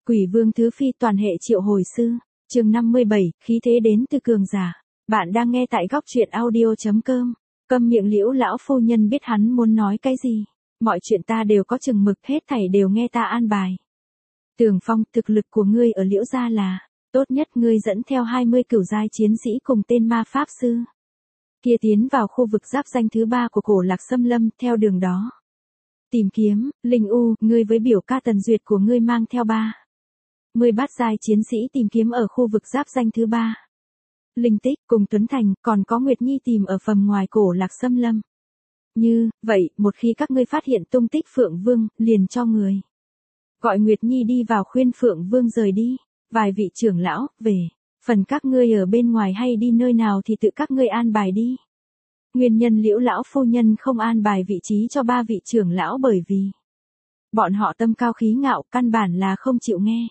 Quỷ vương thứ phi toàn hệ triệu hồi sư. Chương 57, khí thế đến từ cường giả. Bạn đang nghe tại góc truyện audio.com. Câm miệng Liễu lão phu nhân biết hắn muốn nói cái gì. Mọi chuyện ta đều có chừng mực, hết thảy đều nghe ta an bài. Tường Phong, thực lực của ngươi ở Liễu gia là tốt nhất, ngươi dẫn theo 20 cửu giai chiến sĩ cùng tên ma pháp sư kia tiến vào khu vực giáp danh thứ 3 của Cổ Lạc Xâm Lâm, theo đường đó tìm kiếm Linh U. Ngươi với biểu ca Tần Duyệt của ngươi mang theo 30 bát giai chiến sĩ tìm kiếm ở khu vực giáp danh thứ 3. Linh Tích cùng Tuấn Thành, còn có Nguyệt Nhi tìm ở phần ngoài Cổ Lạc Xâm Lâm. Như vậy, một khi các ngươi phát hiện tung tích Phượng Vương, liền cho người gọi Nguyệt Nhi đi vào khuyên Phượng Vương rời đi. Vài vị trưởng lão, về phần các ngươi ở bên ngoài hay đi nơi nào thì tự các ngươi an bài đi. Nguyên nhân Liễu lão phu nhân không an bài vị trí cho 3 vị trưởng lão bởi vì bọn họ tâm cao khí ngạo, căn bản là không chịu nghe.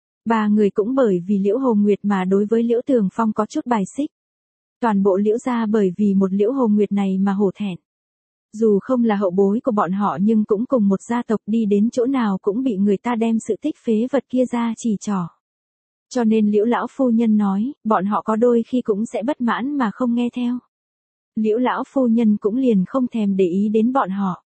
3 người cũng bởi vì Liễu Hồ Nguyệt mà đối với Liễu Tường Phong có chút bài xích. Toàn bộ Liễu gia bởi vì một Liễu Hồ Nguyệt này mà hổ thẹn. Dù không là hậu bối của bọn họ nhưng cũng cùng một gia tộc, đi đến chỗ nào cũng bị người ta đem sự tích phế vật kia ra chỉ trỏ. Cho nên Liễu lão phu nhân nói, bọn họ có đôi khi cũng sẽ bất mãn mà không nghe theo. Liễu lão phu nhân cũng liền không thèm để ý đến bọn họ.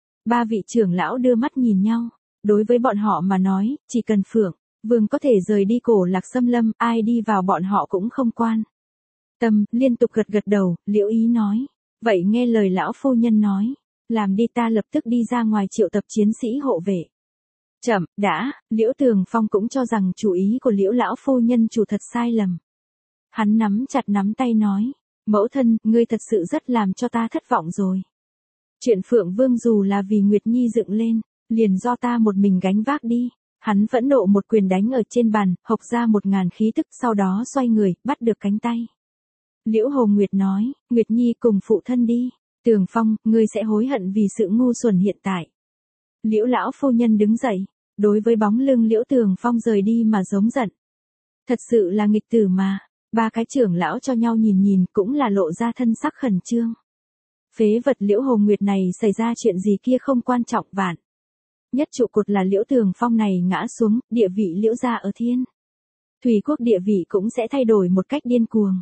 3 vị trưởng lão đưa mắt nhìn nhau. Đối với bọn họ mà nói, chỉ cần Phượng Vương có thể rời đi Cổ Lạc Xâm Lâm, ai đi vào bọn họ cũng không quan tâm. Liên tục gật gật đầu. Liễu Ý nói, vậy nghe lời lão phu nhân nói, làm đi, ta lập tức đi ra ngoài triệu tập chiến sĩ hộ vệ. Chậm đã. Liễu Tường Phong cũng cho rằng chủ ý của Liễu lão phu nhân chủ thật sai lầm. Hắn nắm chặt nắm tay nói, mẫu thân, ngươi thật sự rất làm cho ta thất vọng rồi. Chuyện Phượng Vương dù là vì Nguyệt Nhi dựng lên, liền do ta một mình gánh vác đi. Hắn phẫn nộ một quyền đánh ở trên bàn, hộc ra 1000 khí tức, sau đó xoay người, bắt được cánh tay. Liễu Hồ Nguyệt nói, Nguyệt Nhi cùng phụ thân đi. Tường Phong, ngươi sẽ hối hận vì sự ngu xuẩn hiện tại. Liễu lão phu nhân đứng dậy, đối với bóng lưng Liễu Tường Phong rời đi mà giống giận. Thật sự là nghịch tử mà. 3 cái trưởng lão cho nhau nhìn nhìn, cũng là lộ ra thân sắc khẩn trương. Phế vật Liễu Hồ Nguyệt này xảy ra chuyện gì kia không quan trọng, vạn nhất trụ cột là Liễu Tường Phong này ngã xuống, địa vị Liễu gia ở Thiên Thủy Quốc địa vị cũng sẽ thay đổi một cách điên cuồng.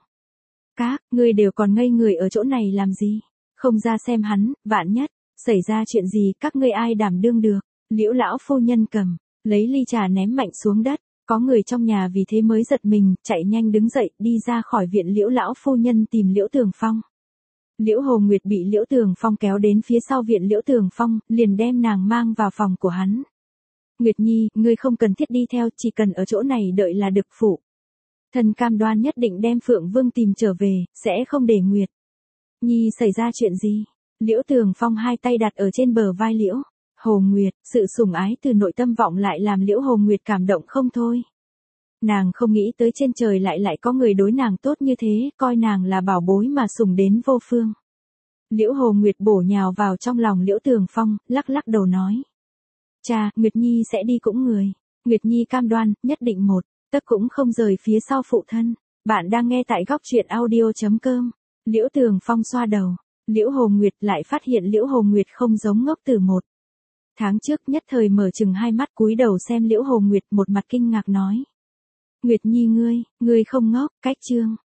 Các ngươi đều còn ngây người ở chỗ này làm gì? Không ra xem hắn, vạn nhất xảy ra chuyện gì các ngươi ai đảm đương được? Liễu lão phu nhân cầm lấy ly trà ném mạnh xuống đất. Có người trong nhà vì thế mới giật mình, chạy nhanh đứng dậy, đi ra khỏi viện Liễu lão phu nhân tìm Liễu Tường Phong. Liễu Hồ Nguyệt bị Liễu Tường Phong kéo đến phía sau viện Liễu Tường Phong, liền đem nàng mang vào phòng của hắn. Nguyệt Nhi, ngươi không cần thiết đi theo, chỉ cần ở chỗ này đợi là được. Phụ thần cam đoan nhất định đem Phượng Vương tìm trở về, sẽ không để Nguyệt Nhi xảy ra chuyện gì. Liễu Tường Phong hai tay đặt ở trên bờ vai Liễu Hồ Nguyệt, sự sủng ái từ nội tâm vọng lại làm Liễu Hồ Nguyệt cảm động không thôi. Nàng không nghĩ tới trên trời lại có người đối nàng tốt như thế, coi nàng là bảo bối mà sủng đến vô phương. Liễu Hồ Nguyệt bổ nhào vào trong lòng Liễu Tường Phong, lắc lắc đầu nói. Cha, Nguyệt Nhi sẽ đi cũng người. Nguyệt Nhi cam đoan, nhất định một tấc cũng không rời phía sau phụ thân. Bạn đang nghe tại góc truyện audio.com. Liễu Tường Phong xoa đầu. Liễu Hồ Nguyệt lại phát hiện Liễu Hồ Nguyệt không giống ngốc từ 1 tháng trước, nhất thời mở chừng hai mắt cúi đầu xem Liễu Hồ Nguyệt, một mặt kinh ngạc nói. Nguyệt Nhi ngươi không ngốc, cách chương